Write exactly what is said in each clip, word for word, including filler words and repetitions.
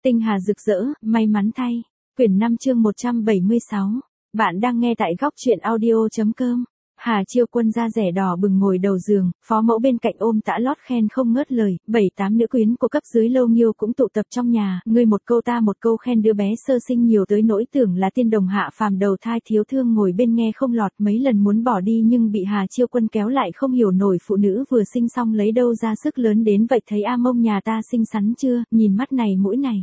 Tinh hà rực rỡ, may mắn thay. Quyển năm chương một trăm bảy mươi sáu. Bạn đang nghe tại góc truyện audio.com. Hà Chiêu Quân da rẻ đỏ bừng ngồi đầu giường, phó mẫu bên cạnh ôm tã lót khen không ngớt lời, bảy tám nữ quyến của cấp dưới Lâu Nghiêu cũng tụ tập trong nhà, ngươi một câu ta một câu khen đứa bé sơ sinh nhiều tới nỗi tưởng là tiên đồng hạ phàm đầu thai. Thiếu thương ngồi bên nghe không lọt, mấy lần muốn bỏ đi nhưng bị Hà Chiêu Quân kéo lại, không hiểu nổi phụ nữ vừa sinh xong lấy đâu ra sức lớn đến vậy. Thấy A Mông nhà ta xinh xắn chưa, nhìn mắt này mũi này.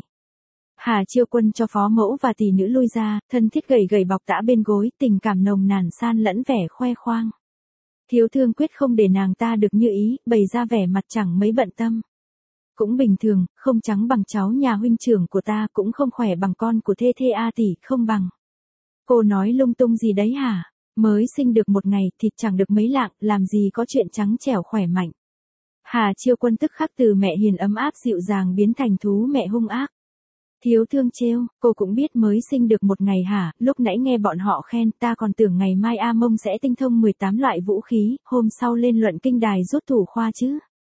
Hà Chiêu Quân cho phó mẫu và tỷ nữ lui ra, thân thiết gầy gầy bọc tã bên gối, tình cảm nồng nàn san lẫn vẻ khoe khoang. Thiếu thương quyết không để nàng ta được như ý, bày ra vẻ mặt chẳng mấy bận tâm. Cũng bình thường, không trắng bằng cháu nhà huynh trưởng của ta, cũng không khỏe bằng con của thê thê A tỷ, không bằng. Cô nói lung tung gì đấy hả? Mới sinh được một ngày, thịt chẳng được mấy lạng, làm gì có chuyện trắng trẻo khỏe mạnh. Hà Chiêu Quân tức khắc từ mẹ hiền ấm áp dịu dàng biến thành thú mẹ hung ác. Thiếu thương trêu, cô cũng biết mới sinh được một ngày hả, lúc nãy nghe bọn họ khen ta còn tưởng ngày mai A Mông sẽ tinh thông mười tám loại vũ khí, hôm sau lên luận kinh đài rút thủ khoa chứ.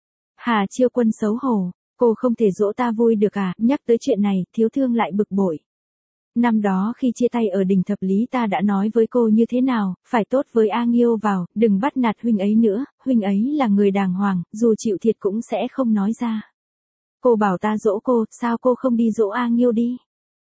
Hà Chiêu Quân xấu hổ, cô không thể dỗ ta vui được à, nhắc tới chuyện này, thiếu thương lại bực bội. Năm đó khi chia tay ở đỉnh thập lý ta đã nói với cô như thế nào, phải tốt với A Nghiêu vào, đừng bắt nạt huynh ấy nữa, huynh ấy là người đàng hoàng, dù chịu thiệt cũng sẽ không nói ra. Cô bảo ta dỗ cô, sao cô không đi dỗ A Nghiêu đi?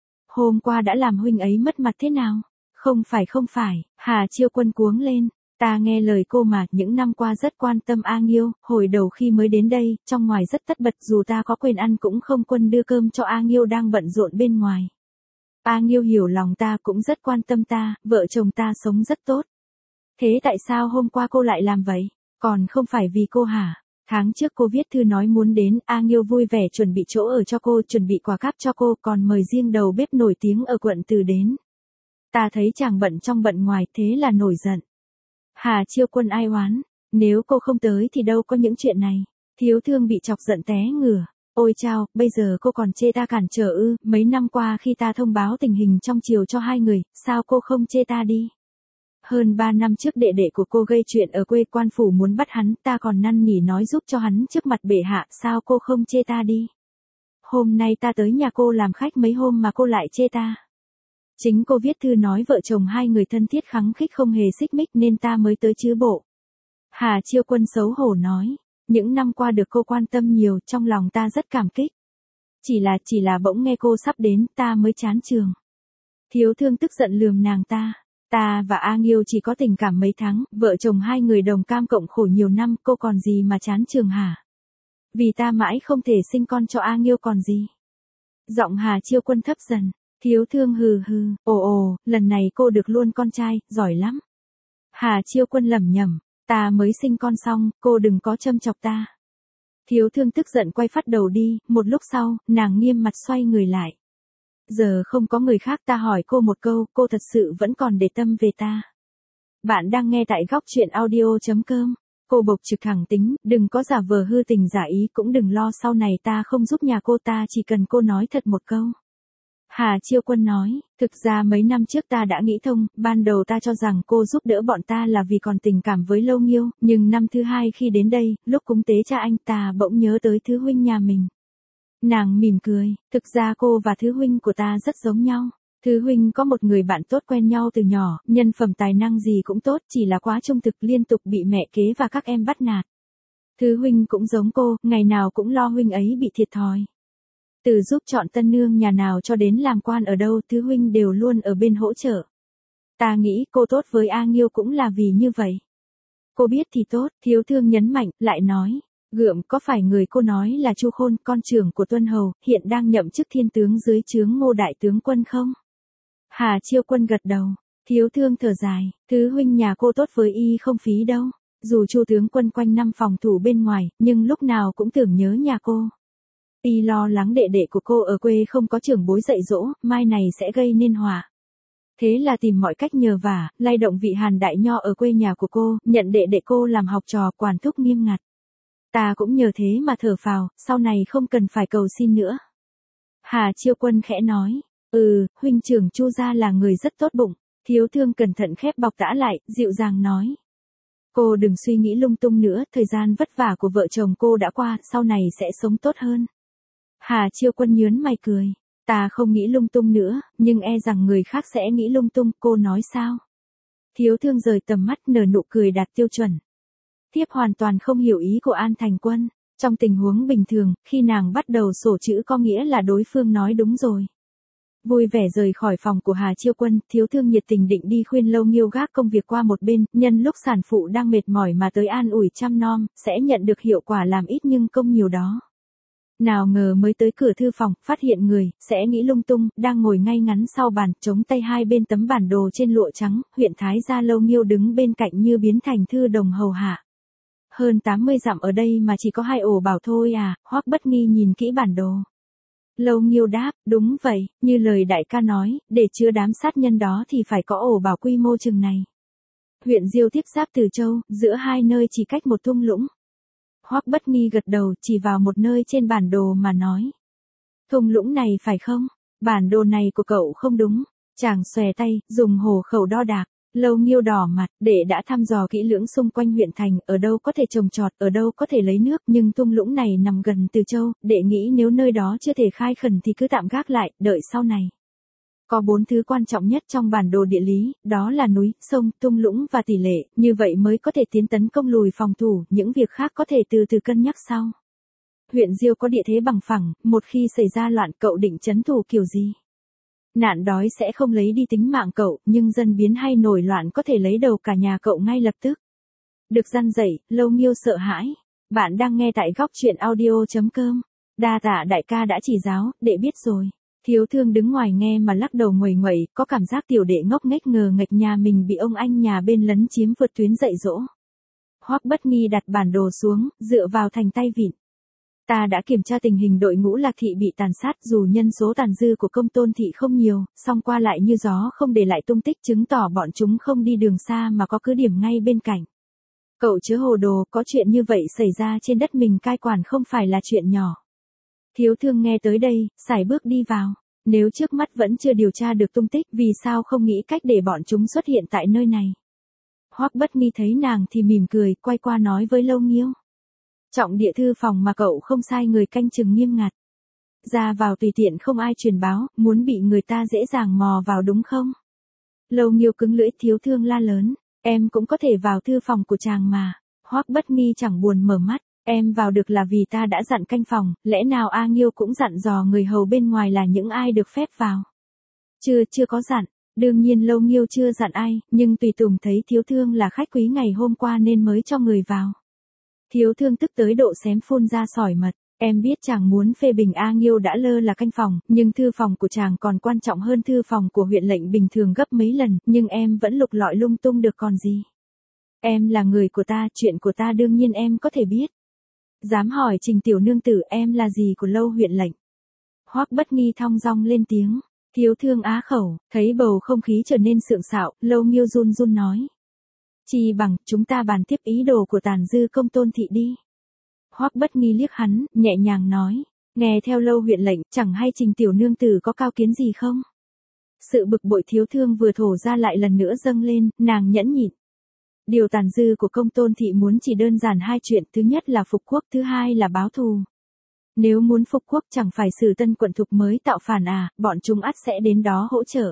Hôm qua đã làm huynh ấy mất mặt thế nào? Không phải không phải, Hà Chiêu Quân cuống lên. Ta nghe lời cô mà, những năm qua rất quan tâm A Nghiêu, hồi đầu khi mới đến đây, trong ngoài rất tất bật, dù ta có quên ăn cũng không quên đưa cơm cho A Nghiêu đang bận rộn bên ngoài. A Nghiêu hiểu lòng ta, cũng rất quan tâm ta, vợ chồng ta sống rất tốt. Thế tại sao hôm qua cô lại làm vậy? Còn không phải vì cô hả? Tháng trước cô viết thư nói muốn đến, A Nghiêu vui vẻ chuẩn bị chỗ ở cho cô, chuẩn bị quà cáp cho cô, còn mời riêng đầu bếp nổi tiếng ở quận Từ đến. Ta thấy chàng bận trong bận ngoài, thế là nổi giận. Hà Chiêu Quân ai oán, nếu cô không tới thì đâu có những chuyện này. Thiếu thương bị chọc giận té ngửa. Ôi chao, bây giờ cô còn chê ta cản trở ư? Mấy năm qua khi ta thông báo tình hình trong triều cho hai người, sao cô không chê ta đi? Hơn ba năm trước đệ đệ của cô gây chuyện ở quê quan phủ muốn bắt hắn, ta còn năn nỉ nói giúp cho hắn trước mặt bệ hạ, sao cô không chê ta đi? Hôm nay ta tới nhà cô làm khách mấy hôm mà cô lại chê ta. Chính cô viết thư nói vợ chồng hai người thân thiết khăng khít không hề xích mích nên ta mới tới chứ bộ. Hà Chiêu Quân xấu hổ nói, những năm qua được cô quan tâm nhiều, trong lòng ta rất cảm kích. Chỉ là, chỉ là bỗng nghe cô sắp đến, ta mới chán trường. Thiếu thương tức giận lườm nàng ta. Ta và A Nghiêu chỉ có tình cảm mấy tháng, vợ chồng hai người đồng cam cộng khổ nhiều năm, cô còn gì mà chán trường hả? Vì ta mãi không thể sinh con cho A Nghiêu còn gì? Giọng Hà Chiêu Quân thấp dần, thiếu thương hừ hừ, ồ ồ, lần này cô được luôn con trai, giỏi lắm. Hà Chiêu Quân lẩm nhẩm, ta mới sinh con xong, cô đừng có châm chọc ta. Thiếu thương tức giận quay phát đầu đi, một lúc sau, nàng nghiêm mặt xoay người lại. Giờ không có người khác, ta hỏi cô một câu, cô thật sự vẫn còn để tâm về ta. Bạn đang nghe tại góc truyện audio.com. Cô bộc trực thẳng tính, đừng có giả vờ hư tình giả ý, cũng đừng lo sau này ta không giúp nhà cô, ta chỉ cần cô nói thật một câu. Hà Chiêu Quân nói, thực ra mấy năm trước ta đã nghĩ thông, ban đầu ta cho rằng cô giúp đỡ bọn ta là vì còn tình cảm với Lâu Nghiêu, nhưng năm thứ hai khi đến đây, lúc cúng tế cha anh ta bỗng nhớ tới thứ huynh nhà mình. Nàng mỉm cười, thực ra cô và thứ huynh của ta rất giống nhau. Thứ huynh có một người bạn tốt quen nhau từ nhỏ, nhân phẩm tài năng gì cũng tốt, chỉ là quá trung thực liên tục bị mẹ kế và các em bắt nạt. Thứ huynh cũng giống cô, ngày nào cũng lo huynh ấy bị thiệt thòi. Từ giúp chọn tân nương nhà nào cho đến làm quan ở đâu, thứ huynh đều luôn ở bên hỗ trợ. Ta nghĩ cô tốt với A Nghiêu cũng là vì như vậy. Cô biết thì tốt, thiếu thương nhấn mạnh, lại nói. Gượm, có phải người cô nói là Chu Khôn, con trưởng của Tuân Hầu, hiện đang nhậm chức thiên tướng dưới trướng Ngô đại tướng quân không? Hà Chiêu Quân gật đầu, thiếu thương thở dài, thứ huynh nhà cô tốt với y không phí đâu. Dù Chu tướng quân quanh năm phòng thủ bên ngoài, nhưng lúc nào cũng tưởng nhớ nhà cô. Y lo lắng đệ đệ của cô ở quê không có trưởng bối dạy dỗ, mai này sẽ gây nên họa. Thế là tìm mọi cách nhờ vả, lay động vị Hàn đại nho ở quê nhà của cô, nhận đệ đệ cô làm học trò, quản thúc nghiêm ngặt. Ta cũng nhờ thế mà thở phào, sau này không cần phải cầu xin nữa. Hà Chiêu Quân khẽ nói, ừ, huynh trưởng Chu gia là người rất tốt bụng. Thiếu thương cẩn thận khép bọc tã lại, dịu dàng nói. Cô đừng suy nghĩ lung tung nữa, thời gian vất vả của vợ chồng cô đã qua, sau này sẽ sống tốt hơn. Hà Chiêu Quân nhớn mày cười. Ta không nghĩ lung tung nữa, nhưng e rằng người khác sẽ nghĩ lung tung, cô nói sao? Thiếu thương rời tầm mắt nở nụ cười đạt tiêu chuẩn. Tiếp hoàn toàn không hiểu ý của An Thành Quân. Trong tình huống bình thường, khi nàng bắt đầu sổ chữ có nghĩa là đối phương nói đúng rồi. Vui vẻ rời khỏi phòng của Hà Chiêu Quân, thiếu thương nhiệt tình định đi khuyên Lâu Nghiêu gác công việc qua một bên, nhân lúc sản phụ đang mệt mỏi mà tới an ủi chăm nom, sẽ nhận được hiệu quả làm ít nhưng công nhiều đó. Nào ngờ mới tới cửa thư phòng, phát hiện người, sẽ nghĩ lung tung, đang ngồi ngay ngắn sau bàn, chống tay hai bên tấm bản đồ trên lụa trắng, huyện Thái gia Lâu Nghiêu đứng bên cạnh như biến thành thư đồng hầu hạ. Hơn tám mươi dặm ở đây mà chỉ có hai ổ bảo thôi à, Hoắc Bất Nghi nhìn kỹ bản đồ. Lâu Nghiêu đáp, đúng vậy, như lời đại ca nói, để chứa đám sát nhân đó thì phải có ổ bảo quy mô chừng này. Huyện Diêu tiếp giáp Từ Châu, giữa hai nơi chỉ cách một thung lũng. Hoắc Bất Nghi gật đầu chỉ vào một nơi trên bản đồ mà nói. Thung lũng này phải không? Bản đồ này của cậu không đúng. Chàng xòe tay, dùng hổ khẩu đo đạc. Lâu Nghiêu đỏ mặt, để đã thăm dò kỹ lưỡng xung quanh huyện thành, ở đâu có thể trồng trọt, ở đâu có thể lấy nước, nhưng thung lũng này nằm gần Từ Châu, để nghĩ nếu nơi đó chưa thể khai khẩn thì cứ tạm gác lại, đợi sau này. Có bốn thứ quan trọng nhất trong bản đồ địa lý, đó là núi, sông, thung lũng và tỷ lệ, như vậy mới có thể tiến tấn công lùi phòng thủ, những việc khác có thể từ từ cân nhắc sau. Huyện Diêu có địa thế bằng phẳng, một khi xảy ra loạn cậu định trấn thủ kiểu gì? Nạn đói sẽ không lấy đi tính mạng cậu, nhưng dân biến hay nổi loạn có thể lấy đầu cả nhà cậu ngay lập tức. Được răn dạy, Lâu Nghiêu sợ hãi. Bạn đang nghe tại góc truyện audio chấm com. Đa tạ đại ca đã chỉ giáo, đệ biết rồi. Thiếu thương đứng ngoài nghe mà lắc đầu nguầy nguậy, có cảm giác tiểu đệ ngốc nghếch ngờ nghệch nhà mình bị ông anh nhà bên lấn chiếm vượt tuyến dạy dỗ. Hoắc Bất Nghi đặt bản đồ xuống, dựa vào thành tay vịn. Ta đã kiểm tra tình hình đội ngũ Lạc thị bị tàn sát, dù nhân số tàn dư của Công Tôn thị không nhiều, song qua lại như gió không để lại tung tích, chứng tỏ bọn chúng không đi đường xa mà có cứ điểm ngay bên cạnh. Cậu chớ hồ đồ, có chuyện như vậy xảy ra trên đất mình cai quản không phải là chuyện nhỏ. Thiếu thương nghe tới đây, sải bước đi vào. Nếu trước mắt vẫn chưa điều tra được tung tích, vì sao không nghĩ cách để bọn chúng xuất hiện tại nơi này? Hoắc Bất Nghi thấy nàng thì mỉm cười, quay qua nói với Lâu Nghiêu. Trọng địa thư phòng mà cậu không sai người canh chừng nghiêm ngặt. Ra vào tùy tiện không ai truyền báo, muốn bị người ta dễ dàng mò vào đúng không? Lâu Nghiêu cứng lưỡi, thiếu thương la lớn. Em cũng có thể vào thư phòng của chàng mà. Hoắc Bất Nghi chẳng buồn mở mắt. Em vào được là vì ta đã dặn canh phòng, lẽ nào A Nghiêu cũng dặn dò người hầu bên ngoài là những ai được phép vào? Chưa, chưa có dặn. Đương nhiên Lâu Nghiêu chưa dặn ai, nhưng tùy tùng thấy thiếu thương là khách quý ngày hôm qua nên mới cho người vào. Thiếu thương tức tới độ xém phun ra sỏi mật. Em biết chàng muốn phê bình A Nghiêu đã lơ là canh phòng, nhưng thư phòng của chàng còn quan trọng hơn thư phòng của huyện lệnh bình thường gấp mấy lần, nhưng em vẫn lục lọi lung tung được còn gì. Em là người của ta, chuyện của ta đương nhiên em có thể biết. Dám hỏi Trình tiểu nương tử em là gì của Lâu huyện lệnh? Hoắc Bất Nghi thong dong lên tiếng. Thiếu thương á khẩu, thấy bầu không khí trở nên sượng sạo, Lâu Nghiêu run run nói. Chi bằng, chúng ta bàn tiếp ý đồ của tàn dư Công Tôn thị đi. Hoắc Bất Nghi liếc hắn, nhẹ nhàng nói. Nghe theo Lâu huyện lệnh, chẳng hay Trình tiểu nương tử có cao kiến gì không? Sự bực bội thiếu thương vừa thổ ra lại lần nữa dâng lên, nàng nhẫn nhịn. Điều tàn dư của Công Tôn thị muốn chỉ đơn giản hai chuyện, thứ nhất là phục quốc, thứ hai là báo thù. Nếu muốn phục quốc chẳng phải Sử Tân quận thục mới tạo phản à, bọn chúng ắt sẽ đến đó hỗ trợ.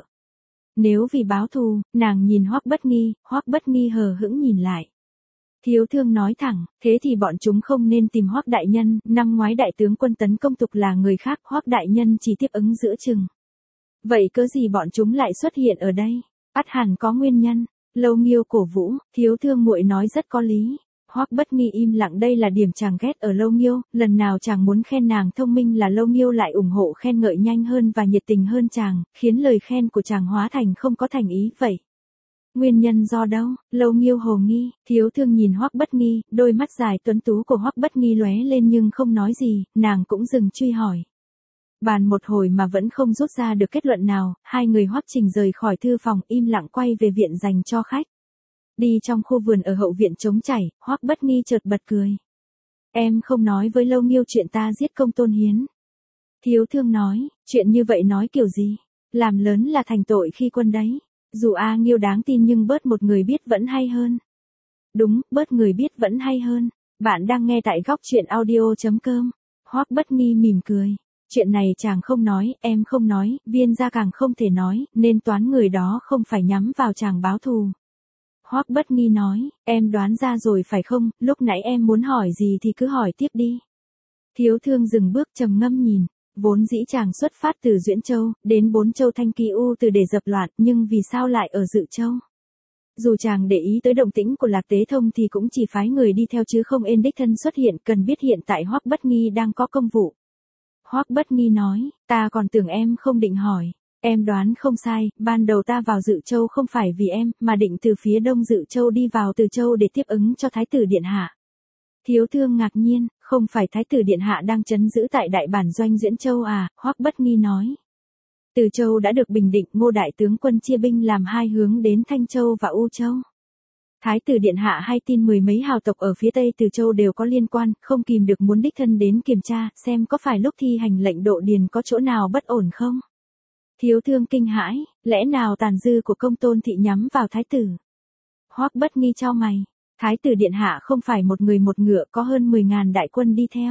Nếu vì báo thù, nàng nhìn Hoắc Bất Nghi, Hoắc Bất Nghi hờ hững nhìn lại. Thiếu thương nói thẳng, thế thì bọn chúng không nên tìm Hoắc đại nhân, năm ngoái đại tướng quân tấn công Tục là người khác, Hoắc đại nhân chỉ tiếp ứng giữa chừng. Vậy cớ gì bọn chúng lại xuất hiện ở đây? Ắt hẳn có nguyên nhân. Lâu Nghiêu cổ vũ, thiếu thương muội nói rất có lý. Hoắc Bất Nghi im lặng, đây là điểm chàng ghét ở Lâu Nghiêu, lần nào chàng muốn khen nàng thông minh là Lâu Nghiêu lại ủng hộ khen ngợi nhanh hơn và nhiệt tình hơn chàng, khiến lời khen của chàng hóa thành không có thành ý vậy. Nguyên nhân do đâu? Lâu Nghiêu hồ nghi, thiếu thương nhìn Hoắc Bất Nghi, đôi mắt dài tuấn tú của Hoắc Bất Nghi lóe lên nhưng không nói gì, nàng cũng dừng truy hỏi. Bàn một hồi mà vẫn không rút ra được kết luận nào, hai người Hoắc Trình rời khỏi thư phòng im lặng quay về viện dành cho khách. Đi trong khu vườn ở hậu viện trống chảy, Hoắc Bất Nghi chợt bật cười. Em không nói với Lâu Nghiêu chuyện ta giết Công Tôn Hiến. Thiếu thương nói, chuyện như vậy nói kiểu gì? Làm lớn là thành tội khi quân đấy. Dù A Nghiêu đáng tin nhưng bớt một người biết vẫn hay hơn. Đúng, bớt người biết vẫn hay hơn. Bạn đang nghe tại góc truyện audio chấm com. Hoắc Bất Nghi mỉm cười. Chuyện này chàng không nói, em không nói, Viên gia càng không thể nói, nên toán người đó không phải nhắm vào chàng báo thù. Hoắc Bất Nghi nói, em đoán ra rồi phải không, lúc nãy em muốn hỏi gì thì cứ hỏi tiếp đi. Thiếu thương dừng bước trầm ngâm nhìn, vốn dĩ chàng xuất phát từ Duyễn Châu, đến bốn châu Thanh Kỳ U từ để dập loạn, nhưng vì sao lại ở Dự Châu? Dù chàng để ý tới động tĩnh của Lạc Tế Thông thì cũng chỉ phái người đi theo chứ không ên đích thân xuất hiện, cần biết hiện tại Hoắc Bất Nghi đang có công vụ. Hoắc Bất Nghi nói, ta còn tưởng em không định hỏi. Em đoán không sai, ban đầu ta vào Dự Châu không phải vì em, mà định từ phía đông Dự Châu đi vào Từ Châu để tiếp ứng cho Thái tử Điện Hạ. Thiếu thương ngạc nhiên, không phải Thái tử Điện Hạ đang trấn giữ tại đại bản doanh Duyễn Châu à, Hoắc Bất Nghi nói. Từ Châu đã được bình định, Ngô đại tướng quân chia binh làm hai hướng đến Thanh Châu và U Châu. Thái tử Điện Hạ hay tin mười mấy hào tộc ở phía Tây Từ Châu đều có liên quan, không kìm được muốn đích thân đến kiểm tra, xem có phải lúc thi hành lệnh độ điền có chỗ nào bất ổn không. Thiếu thương kinh hãi, lẽ nào tàn dư của Công Tôn thị nhắm vào thái tử? Hoắc Bất Nghi chau mày, Thái tử Điện Hạ không phải một người một ngựa, có hơn mười ngàn đại quân đi theo.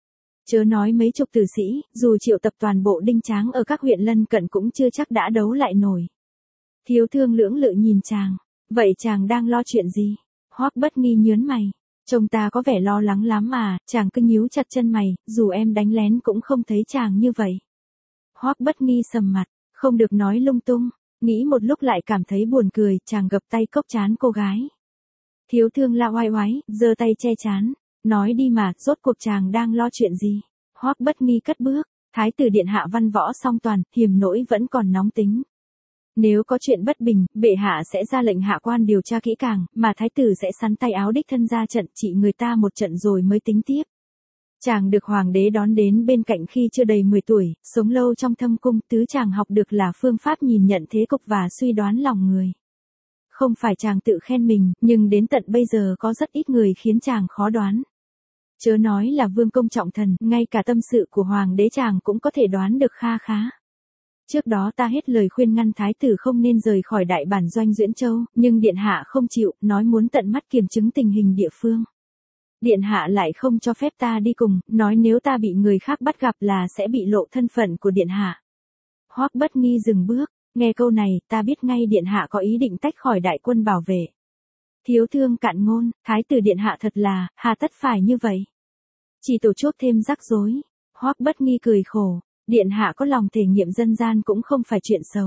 Chớ nói mấy chục tử sĩ, dù triệu tập toàn bộ đinh tráng ở các huyện lân cận cũng chưa chắc đã đấu lại nổi. Thiếu thương lưỡng lự nhìn chàng, vậy chàng đang lo chuyện gì? Hoắc Bất Nghi nhớn mày, trông ta có vẻ lo lắng lắm à, chàng cứ nhíu chặt chân mày, dù em đánh lén cũng không thấy chàng như vậy. Hoắc Bất Nghi sầm mặt, không được nói lung tung, nghĩ một lúc lại cảm thấy buồn cười, chàng gập tay cốc trán cô gái. Thiếu thương la oai oái, giơ tay che chán, nói đi mà, rốt cuộc chàng đang lo chuyện gì? Hoắc Bất Nghi cất bước, Thái tử Điện Hạ văn võ song toàn, hiềm nỗi vẫn còn nóng tính. Nếu có chuyện bất bình, bệ hạ sẽ ra lệnh hạ quan điều tra kỹ càng, mà thái tử sẽ sắn tay áo đích thân ra trận, trị người ta một trận rồi mới tính tiếp. Chàng được hoàng đế đón đến bên cạnh khi chưa đầy mười tuổi, sống lâu trong thâm cung, tứ chàng học được là phương pháp nhìn nhận thế cục và suy đoán lòng người. Không phải chàng tự khen mình, nhưng đến tận bây giờ có rất ít người khiến chàng khó đoán. Chớ nói là vương công trọng thần, ngay cả tâm sự của hoàng đế chàng cũng có thể đoán được kha khá. Trước đó ta hết lời khuyên ngăn thái tử không nên rời khỏi đại bản doanh Duyễn Châu, nhưng điện hạ không chịu, nói muốn tận mắt kiểm chứng tình hình địa phương. Điện hạ lại không cho phép ta đi cùng, nói nếu ta bị người khác bắt gặp là sẽ bị lộ thân phận của điện hạ. Hoắc Bất Nghi dừng bước, nghe câu này, ta biết ngay điện hạ có ý định tách khỏi đại quân bảo vệ. Thiếu thương cạn ngôn, thái tử điện hạ thật là, hà tất phải như vậy. Chỉ tổ chuốc thêm rắc rối. Hoắc Bất Nghi cười khổ, điện hạ có lòng thể nghiệm dân gian cũng không phải chuyện xấu.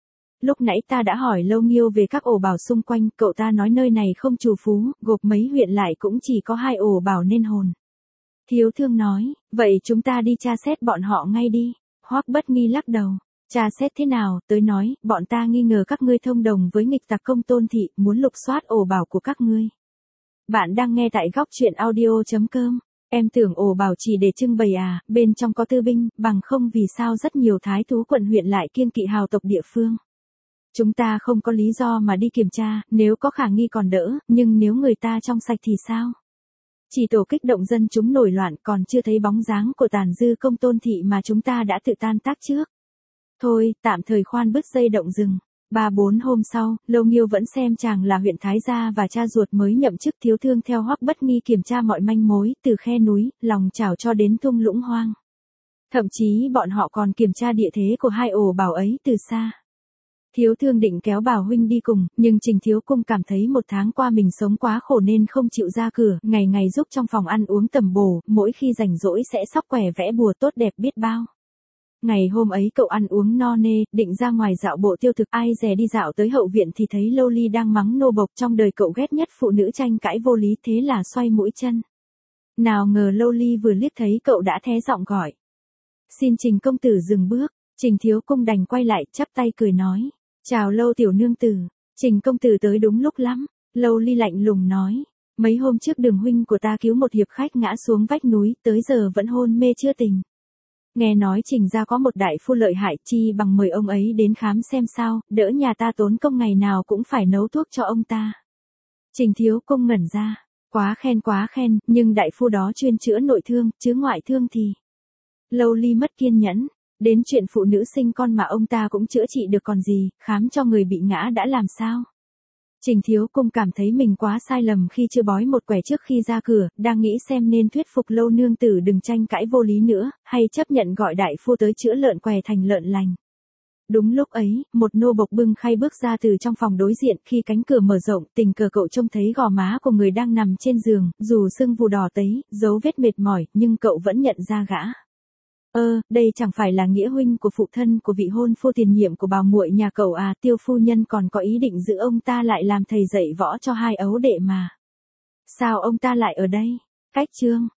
Lúc nãy ta đã hỏi Lâu Nghiêu về các ổ bảo xung quanh, cậu ta nói nơi này không trù phú, gộp mấy huyện lại cũng chỉ có hai ổ bảo nên hồn. Thiếu thương nói, vậy chúng ta đi tra xét bọn họ ngay đi. Hoắc Bất Nghi lắc đầu, tra xét thế nào, tới nói, bọn ta nghi ngờ các ngươi thông đồng với nghịch tặc Công Tôn thị, muốn lục soát ổ bảo của các ngươi. Bạn đang nghe tại góc truyện audio.com. Em tưởng ổ bảo chỉ để trưng bày à, bên trong có tư binh, bằng không vì sao rất nhiều thái thú quận huyện lại kiêng kỵ hào tộc địa phương. Chúng ta không có lý do mà đi kiểm tra, nếu có khả nghi còn đỡ, nhưng nếu người ta trong sạch thì sao? Chỉ tổ kích động dân chúng nổi loạn, còn chưa thấy bóng dáng của tàn dư Công Tôn thị mà chúng ta đã tự tan tác trước. Thôi, tạm thời khoan bứt dây động rừng. Ba bốn hôm sau, Lâu Nghiêu vẫn xem chàng là huyện thái gia và cha ruột mới nhậm chức. Thiếu thương theo Hoắc Bất Nghi kiểm tra mọi manh mối, từ khe núi, lòng chảo cho đến thung lũng hoang. Thậm chí bọn họ còn kiểm tra địa thế của hai ổ bảo ấy từ xa. Thiếu thương định kéo Bảo huynh đi cùng, nhưng Trình Thiếu Cung cảm thấy một tháng qua mình sống quá khổ nên không chịu ra cửa, ngày ngày giúp trong phòng ăn uống tầm bổ, mỗi khi rảnh rỗi sẽ xóc quẻ vẽ bùa tốt đẹp biết bao. Ngày hôm ấy cậu ăn uống no nê, định ra ngoài dạo bộ tiêu thực, ai dè đi dạo tới hậu viện thì thấy Lâu Ly đang mắng nô bộc, trong đời cậu ghét nhất phụ nữ tranh cãi vô lý, thế là xoay mũi chân. Nào ngờ Lâu Ly vừa liếc thấy cậu đã thé giọng gọi. Xin Trình công tử dừng bước. Trình Thiếu Cung đành quay lại, chắp tay cười nói. Chào Lâu tiểu nương tử. Trình công tử tới đúng lúc lắm. Lâu Ly lạnh lùng nói. Mấy hôm trước Đường huynh của ta cứu một hiệp khách ngã xuống vách núi, tới giờ vẫn hôn mê chưa tỉnh. Nghe nói Trình gia có một đại phu lợi hại, chi bằng mời ông ấy đến khám xem sao, đỡ nhà ta tốn công ngày nào cũng phải nấu thuốc cho ông ta. Trình Thiếu Cung ngẩn ra. Quá khen quá khen, nhưng đại phu đó chuyên chữa nội thương, chứ ngoại thương thì... Lâu Ly mất kiên nhẫn. Đến chuyện phụ nữ sinh con mà ông ta cũng chữa trị được còn gì, khám cho người bị ngã đã làm sao? Trình Thiếu Cung cảm thấy mình quá sai lầm khi chưa bói một quẻ trước khi ra cửa, đang nghĩ xem nên thuyết phục Lâu nương tử đừng tranh cãi vô lý nữa, hay chấp nhận gọi đại phu tới chữa lợn què thành lợn lành. Đúng lúc ấy, một nô bộc bưng khay bước ra từ trong phòng đối diện, khi cánh cửa mở rộng, tình cờ cậu trông thấy gò má của người đang nằm trên giường, dù sưng vù đỏ tấy, dấu vết mệt mỏi, nhưng cậu vẫn nhận ra gã. Ơ, đây chẳng phải là nghĩa huynh của phụ thân của vị hôn phu tiền nhiệm của bà muội nhà cậu à, Tiêu phu nhân còn có ý định giữ ông ta lại làm thầy dạy võ cho hai ấu đệ mà. Sao ông ta lại ở đây? Cách chương